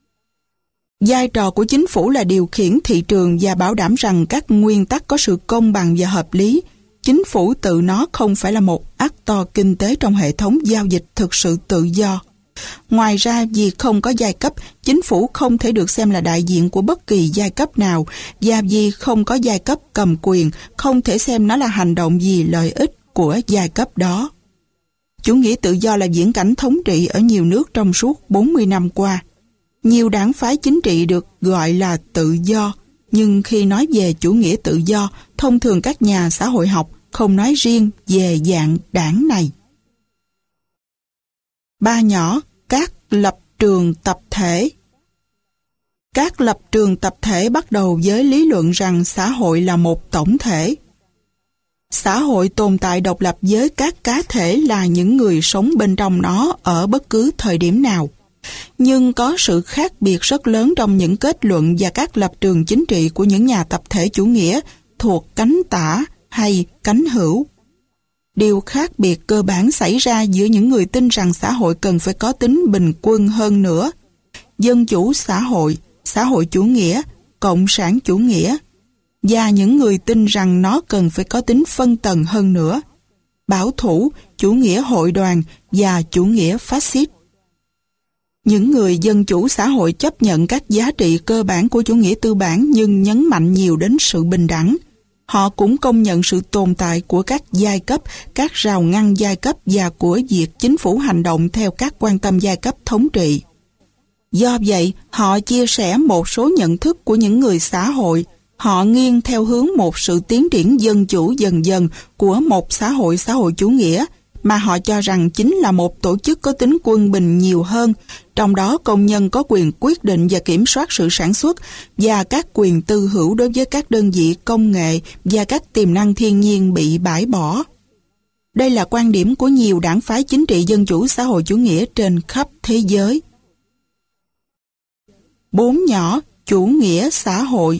Vai trò của chính phủ là điều khiển thị trường và bảo đảm rằng các nguyên tắc có sự công bằng và hợp lý. Chính phủ tự nó không phải là một actor kinh tế trong hệ thống giao dịch thực sự tự do. Ngoài ra, vì không có giai cấp, chính phủ không thể được xem là đại diện của bất kỳ giai cấp nào, và vì không có giai cấp cầm quyền, không thể xem nó là hành động vì lợi ích của giai cấp đó. Chủ nghĩa tự do là viễn cảnh thống trị ở nhiều nước trong suốt 40 năm qua. Nhiều đảng phái chính trị được gọi là tự do, nhưng khi nói về chủ nghĩa tự do, thông thường các nhà xã hội học không nói riêng về dạng đảng này. Ba nhỏ, các lập trường tập thể. Các lập trường tập thể bắt đầu với lý luận rằng xã hội là một tổng thể. Xã hội tồn tại độc lập với các cá thể là những người sống bên trong nó ở bất cứ thời điểm nào. Nhưng có sự khác biệt rất lớn trong những kết luận và các lập trường chính trị của những nhà tập thể chủ nghĩa thuộc cánh tả hay cánh hữu. Điều khác biệt cơ bản xảy ra giữa những người tin rằng xã hội cần phải có tính bình quân hơn nữa dân chủ xã hội chủ nghĩa, cộng sản chủ nghĩa, và những người tin rằng nó cần phải có tính phân tầng hơn nữa, bảo thủ, chủ nghĩa hội đoàn và chủ nghĩa phát xít. Những người dân chủ xã hội chấp nhận các giá trị cơ bản của chủ nghĩa tư bản nhưng nhấn mạnh nhiều đến sự bình đẳng. Họ cũng công nhận sự tồn tại của các giai cấp, các rào ngăn giai cấp và của việc chính phủ hành động theo các quan tâm giai cấp thống trị. Do vậy, họ chia sẻ một số nhận thức của những người xã hội. Họ nghiêng theo hướng một sự tiến triển dân chủ dần dần của một xã hội chủ nghĩa, mà họ cho rằng chính là một tổ chức có tính quân bình nhiều hơn, trong đó công nhân có quyền quyết định và kiểm soát sự sản xuất và các quyền tư hữu đối với các đơn vị công nghệ và các tiềm năng thiên nhiên bị bãi bỏ. Đây là quan điểm của nhiều đảng phái chính trị dân chủ xã hội chủ nghĩa trên khắp thế giới. 4 nhỏ, chủ nghĩa xã hội.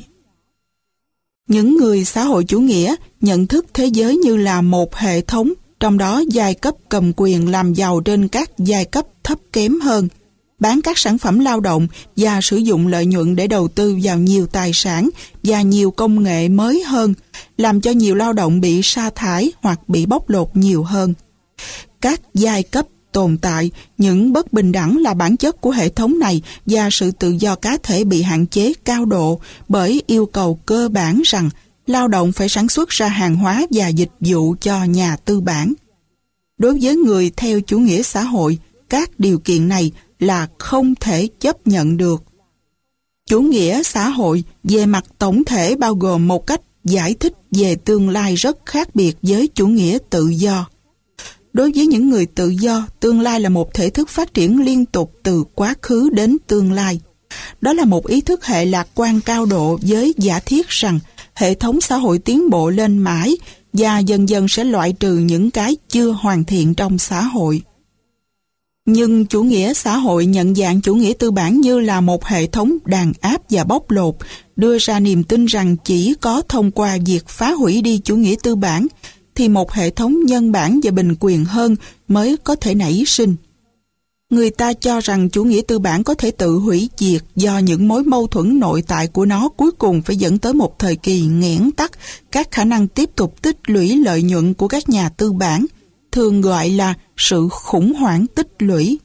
Những người xã hội chủ nghĩa nhận thức thế giới như là một hệ thống, trong đó giai cấp cầm quyền làm giàu trên các giai cấp thấp kém hơn, bán các sản phẩm lao động và sử dụng lợi nhuận để đầu tư vào nhiều tài sản và nhiều công nghệ mới hơn, làm cho nhiều lao động bị sa thải hoặc bị bóc lột nhiều hơn. Các giai cấp tồn tại, những bất bình đẳng là bản chất của hệ thống này và sự tự do cá thể bị hạn chế cao độ bởi yêu cầu cơ bản rằng lao động phải sản xuất ra hàng hóa và dịch vụ cho nhà tư bản. Đối với người theo chủ nghĩa xã hội, các điều kiện này là không thể chấp nhận được. Chủ nghĩa xã hội về mặt tổng thể bao gồm một cách giải thích về tương lai rất khác biệt với chủ nghĩa tự do. Đối với những người tự do, tương lai là một thể thức phát triển liên tục từ quá khứ đến tương lai. Đó là một ý thức hệ lạc quan cao độ với giả thiết rằng hệ thống xã hội tiến bộ lên mãi và dần dần sẽ loại trừ những cái chưa hoàn thiện trong xã hội. Nhưng chủ nghĩa xã hội nhận dạng chủ nghĩa tư bản như là một hệ thống đàn áp và bóc lột, đưa ra niềm tin rằng chỉ có thông qua việc phá hủy đi chủ nghĩa tư bản thì một hệ thống nhân bản và bình quyền hơn mới có thể nảy sinh. Người ta cho rằng chủ nghĩa tư bản có thể tự hủy diệt do những mối mâu thuẫn nội tại của nó cuối cùng phải dẫn tới một thời kỳ nghẽn tắc các khả năng tiếp tục tích lũy lợi nhuận của các nhà tư bản, thường gọi là sự khủng hoảng tích lũy.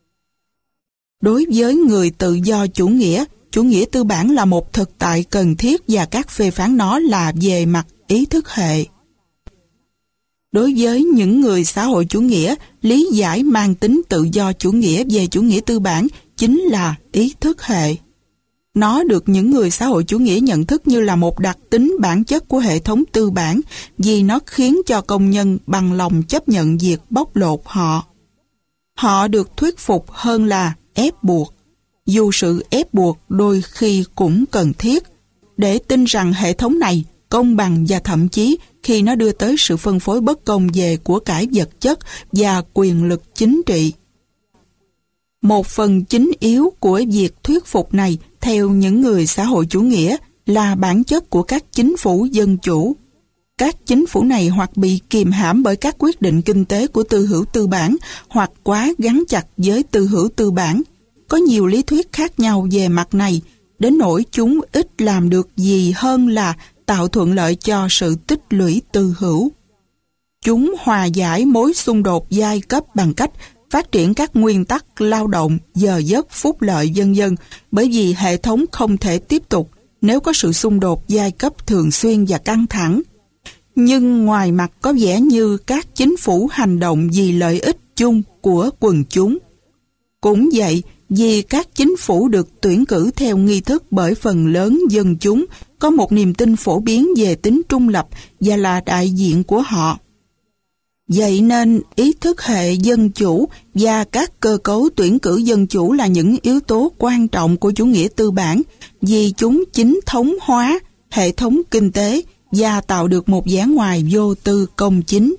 Đối với người tự do chủ nghĩa tư bản là một thực tại cần thiết và các phê phán nó là về mặt ý thức hệ. Đối với những người xã hội chủ nghĩa, lý giải mang tính tự do chủ nghĩa về chủ nghĩa tư bản chính là ý thức hệ. Nó được những người xã hội chủ nghĩa nhận thức như là một đặc tính bản chất của hệ thống tư bản vì nó khiến cho công nhân bằng lòng chấp nhận việc bóc lột họ. Họ được thuyết phục hơn là ép buộc, dù sự ép buộc đôi khi cũng cần thiết, để tin rằng hệ thống này công bằng và thậm chí khi nó đưa tới sự phân phối bất công về của cải vật chất và quyền lực chính trị. Một phần chính yếu của việc thuyết phục này theo những người xã hội chủ nghĩa là bản chất của các chính phủ dân chủ. Các chính phủ này hoặc bị kìm hãm bởi các quyết định kinh tế của tư hữu tư bản hoặc quá gắn chặt với tư hữu tư bản. Có nhiều lý thuyết khác nhau về mặt này, đến nỗi chúng ít làm được gì hơn là tạo thuận lợi cho sự tích lũy tư hữu. Chúng hòa giải mối xung đột giai cấp bằng cách phát triển các nguyên tắc lao động, giờ giấc, phúc lợi vân vân, bởi vì hệ thống không thể tiếp tục nếu có sự xung đột giai cấp thường xuyên và căng thẳng. Nhưng ngoài mặt có vẻ như các chính phủ hành động vì lợi ích chung của quần chúng. Cũng vậy, vì các chính phủ được tuyển cử theo nghi thức bởi phần lớn dân chúng có một niềm tin phổ biến về tính trung lập và là đại diện của họ. Vậy nên ý thức hệ dân chủ và các cơ cấu tuyển cử dân chủ là những yếu tố quan trọng của chủ nghĩa tư bản vì chúng chính thống hóa hệ thống kinh tế và tạo được một vẻ ngoài vô tư công chính.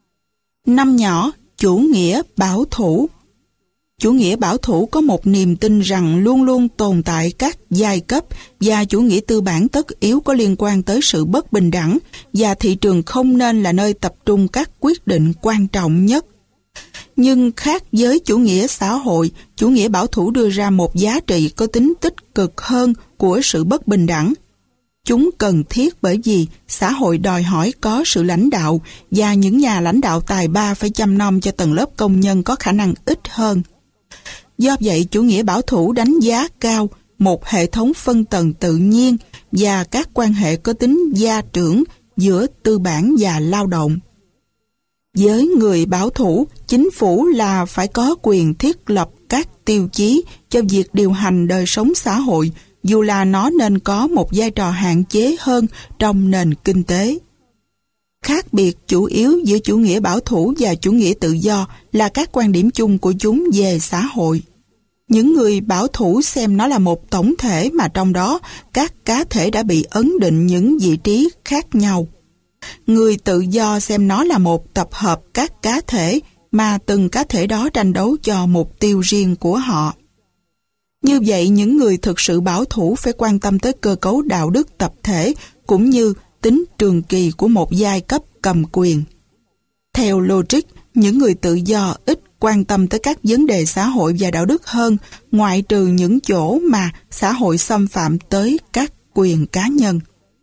5 nhỏ, chủ nghĩa bảo thủ. Chủ nghĩa bảo thủ có một niềm tin rằng luôn luôn tồn tại các giai cấp và chủ nghĩa tư bản tất yếu có liên quan tới sự bất bình đẳng và thị trường không nên là nơi tập trung các quyết định quan trọng nhất. Nhưng khác với chủ nghĩa xã hội, chủ nghĩa bảo thủ đưa ra một giá trị có tính tích cực hơn của sự bất bình đẳng. Chúng cần thiết bởi vì xã hội đòi hỏi có sự lãnh đạo và những nhà lãnh đạo tài ba phải chăm nom cho tầng lớp công nhân có khả năng ít hơn. Do vậy, chủ nghĩa bảo thủ đánh giá cao một hệ thống phân tầng tự nhiên và các quan hệ có tính gia trưởng giữa tư bản và lao động. Với người bảo thủ, chính phủ là phải có quyền thiết lập các tiêu chí cho việc điều hành đời sống xã hội, dù là nó nên có một vai trò hạn chế hơn trong nền kinh tế. Khác biệt chủ yếu giữa chủ nghĩa bảo thủ và chủ nghĩa tự do là các quan điểm chung của chúng về xã hội. Những người bảo thủ xem nó là một tổng thể mà trong đó các cá thể đã bị ấn định những vị trí khác nhau. Người tự do xem nó là một tập hợp các cá thể mà từng cá thể đó tranh đấu cho mục tiêu riêng của họ. Như vậy, những người thực sự bảo thủ phải quan tâm tới cơ cấu đạo đức tập thể cũng như tính trường kỳ của một giai cấp cầm quyền. Theo logic, những người tự do ít quan tâm tới các vấn đề xã hội và đạo đức hơn, ngoại trừ những chỗ mà xã hội xâm phạm tới các quyền cá nhân.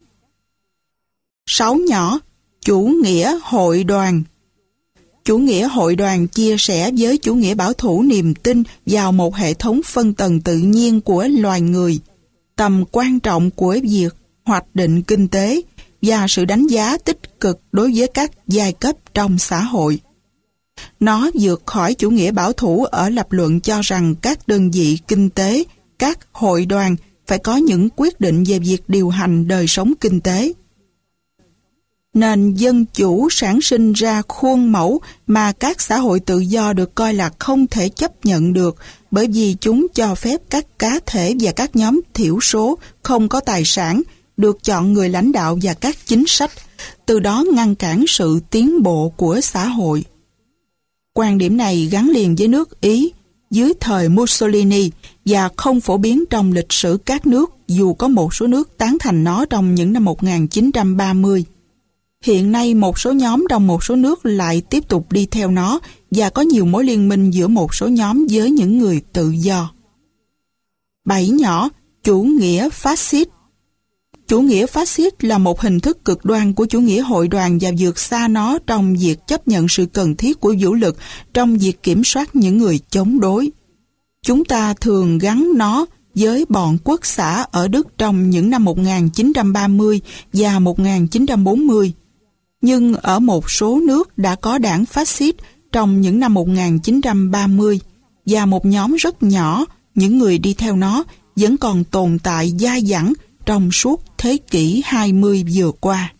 6 nhỏ, chủ nghĩa hội đoàn. Chủ nghĩa hội đoàn chia sẻ với chủ nghĩa bảo thủ niềm tin vào một hệ thống phân tầng tự nhiên của loài người, tầm quan trọng của việc hoạch định kinh tế và sự đánh giá tích cực đối với các giai cấp trong xã hội. Nó vượt khỏi chủ nghĩa bảo thủ ở lập luận cho rằng các đơn vị kinh tế, các hội đoàn phải có những quyết định về việc điều hành đời sống kinh tế. Nền dân chủ sản sinh ra khuôn mẫu mà các xã hội tự do được coi là không thể chấp nhận được bởi vì chúng cho phép các cá thể và các nhóm thiểu số không có tài sản được chọn người lãnh đạo và các chính sách, từ đó ngăn cản sự tiến bộ của xã hội. Quan điểm này gắn liền với nước Ý dưới thời Mussolini và không phổ biến trong lịch sử các nước dù có một số nước tán thành nó trong những năm 1930. Hiện nay một số nhóm trong một số nước lại tiếp tục đi theo nó và có nhiều mối liên minh giữa một số nhóm với những người tự do. 7 nhỏ, chủ nghĩa phát xít. Chủ nghĩa phát xít là một hình thức cực đoan của chủ nghĩa hội đoàn và vượt xa nó trong việc chấp nhận sự cần thiết của vũ lực trong việc kiểm soát những người chống đối. Chúng ta thường gắn nó với bọn quốc xã ở Đức trong những năm 1930 và 1940. Nhưng ở một số nước đã có đảng phát xít trong những năm 1930 và một nhóm rất nhỏ, những người đi theo nó, vẫn còn tồn tại dai dẳng trong suốt thế kỷ 20 vừa qua.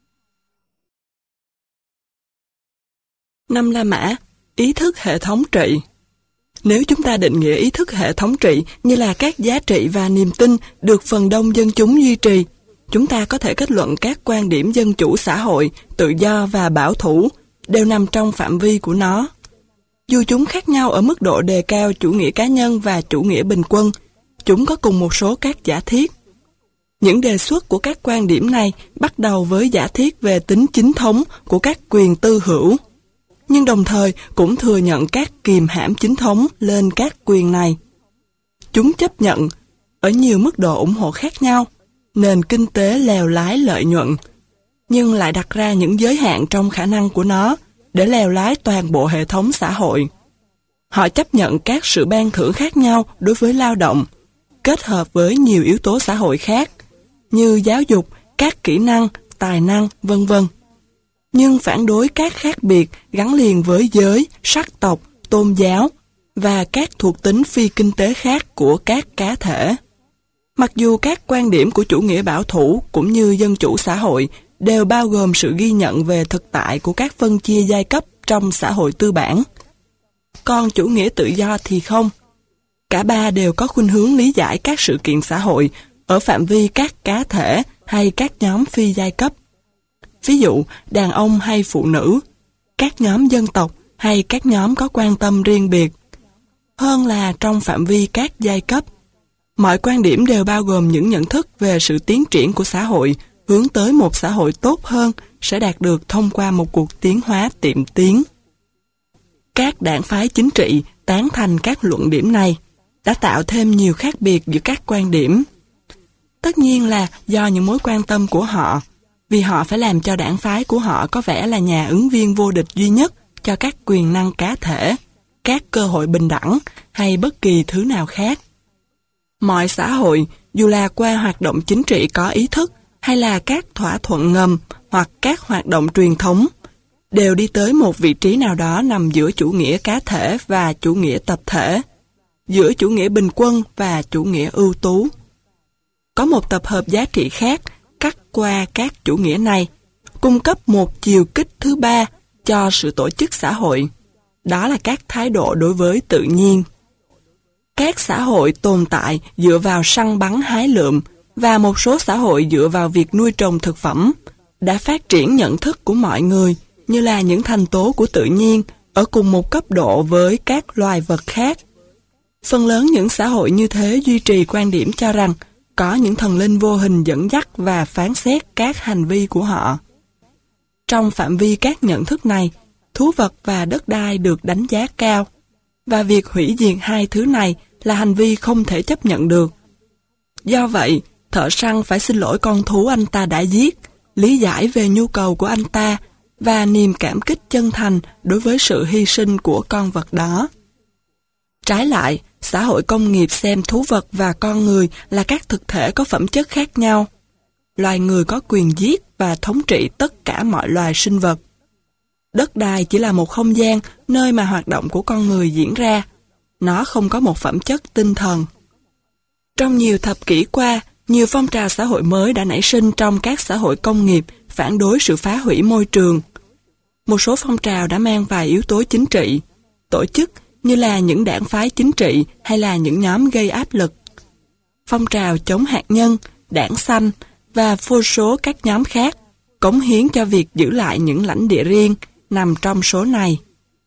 Năm La Mã, ý thức hệ thống trị. Nếu chúng ta định nghĩa ý thức hệ thống trị như là các giá trị và niềm tin được phần đông dân chúng duy trì, chúng ta có thể kết luận các quan điểm dân chủ xã hội, tự do và bảo thủ đều nằm trong phạm vi của nó. Dù chúng khác nhau ở mức độ đề cao chủ nghĩa cá nhân và chủ nghĩa bình quân, chúng có cùng một số các giả thiết. Những đề xuất của các quan điểm này bắt đầu với giả thiết về tính chính thống của các quyền tư hữu, nhưng đồng thời cũng thừa nhận các kìm hãm chính thống lên các quyền này. Chúng chấp nhận, ở nhiều mức độ ủng hộ khác nhau, nền kinh tế lèo lái lợi nhuận, nhưng lại đặt ra những giới hạn trong khả năng của nó để lèo lái toàn bộ hệ thống xã hội. Họ chấp nhận các sự ban thưởng khác nhau đối với lao động, kết hợp với nhiều yếu tố xã hội khác, như giáo dục, các kỹ năng, tài năng, vân vân. Nhưng phản đối các khác biệt gắn liền với giới, sắc tộc, tôn giáo và các thuộc tính phi kinh tế khác của các cá thể. Mặc dù các quan điểm của chủ nghĩa bảo thủ cũng như dân chủ xã hội đều bao gồm sự ghi nhận về thực tại của các phân chia giai cấp trong xã hội tư bản, còn chủ nghĩa tự do thì không. Cả ba đều có khuynh hướng lý giải các sự kiện xã hội ở phạm vi các cá thể hay các nhóm phi giai cấp. Ví dụ, đàn ông hay phụ nữ, các nhóm dân tộc hay các nhóm có quan tâm riêng biệt, hơn là trong phạm vi các giai cấp. Mọi quan điểm đều bao gồm những nhận thức về sự tiến triển của xã hội hướng tới một xã hội tốt hơn sẽ đạt được thông qua một cuộc tiến hóa tiệm tiến. Các đảng phái chính trị tán thành các luận điểm này, đã tạo thêm nhiều khác biệt giữa các quan điểm. Tất nhiên là do những mối quan tâm của họ, vì họ phải làm cho đảng phái của họ có vẻ là nhà ứng viên vô địch duy nhất cho các quyền năng cá thể, các cơ hội bình đẳng hay bất kỳ thứ nào khác. Mọi xã hội, dù là qua hoạt động chính trị có ý thức hay là các thỏa thuận ngầm hoặc các hoạt động truyền thống, đều đi tới một vị trí nào đó nằm giữa chủ nghĩa cá thể và chủ nghĩa tập thể, giữa chủ nghĩa bình quân và chủ nghĩa ưu tú. Có một tập hợp giá trị khác cắt qua các chủ nghĩa này, cung cấp một chiều kích thứ ba cho sự tổ chức xã hội. Đó là các thái độ đối với tự nhiên. Các xã hội tồn tại dựa vào săn bắn hái lượm và một số xã hội dựa vào việc nuôi trồng thực phẩm đã phát triển nhận thức của mọi người như là những thành tố của tự nhiên ở cùng một cấp độ với các loài vật khác. Phần lớn những xã hội như thế duy trì quan điểm cho rằng có những thần linh vô hình dẫn dắt và phán xét các hành vi của họ. Trong phạm vi các nhận thức này, thú vật và đất đai được đánh giá cao, và việc hủy diệt hai thứ này là hành vi không thể chấp nhận được. Do vậy, thợ săn phải xin lỗi con thú anh ta đã giết, lý giải về nhu cầu của anh ta và niềm cảm kích chân thành đối với sự hy sinh của con vật đó. Trái lại, xã hội công nghiệp xem thú vật và con người là các thực thể có phẩm chất khác nhau. Loài người có quyền giết và thống trị tất cả mọi loài sinh vật. Đất đai chỉ là một không gian nơi mà hoạt động của con người diễn ra. Nó không có một phẩm chất tinh thần. Trong nhiều thập kỷ qua, nhiều phong trào xã hội mới đã nảy sinh trong các xã hội công nghiệp phản đối sự phá hủy môi trường. Một số phong trào đã mang vài yếu tố chính trị, tổ chức như là những đảng phái chính trị hay là những nhóm gây áp lực. Phong trào chống hạt nhân, đảng xanh và vô số các nhóm khác cống hiến cho việc giữ lại những lãnh địa riêng nằm trong số này.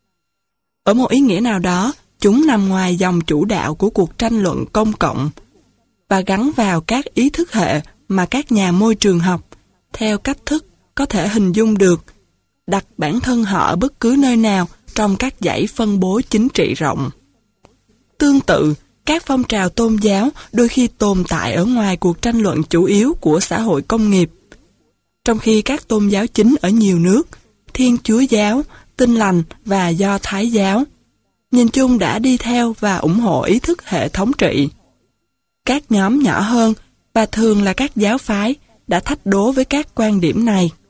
Ở một ý nghĩa nào đó, chúng nằm ngoài dòng chủ đạo của cuộc tranh luận công cộng và gắn vào các ý thức hệ mà các nhà môi trường học, theo cách thức có thể hình dung được, đặt bản thân họ ở bất cứ nơi nào trong các dãy phân bố chính trị rộng. Tương tự, các phong trào tôn giáo đôi khi tồn tại ở ngoài cuộc tranh luận chủ yếu của xã hội công nghiệp. Trong khi các tôn giáo chính ở nhiều nước, Thiên Chúa giáo, Tin lành và Do Thái giáo, nhìn chung đã đi theo và ủng hộ ý thức hệ thống trị. Các nhóm nhỏ hơn, và thường là các giáo phái, đã thách đố với các quan điểm này.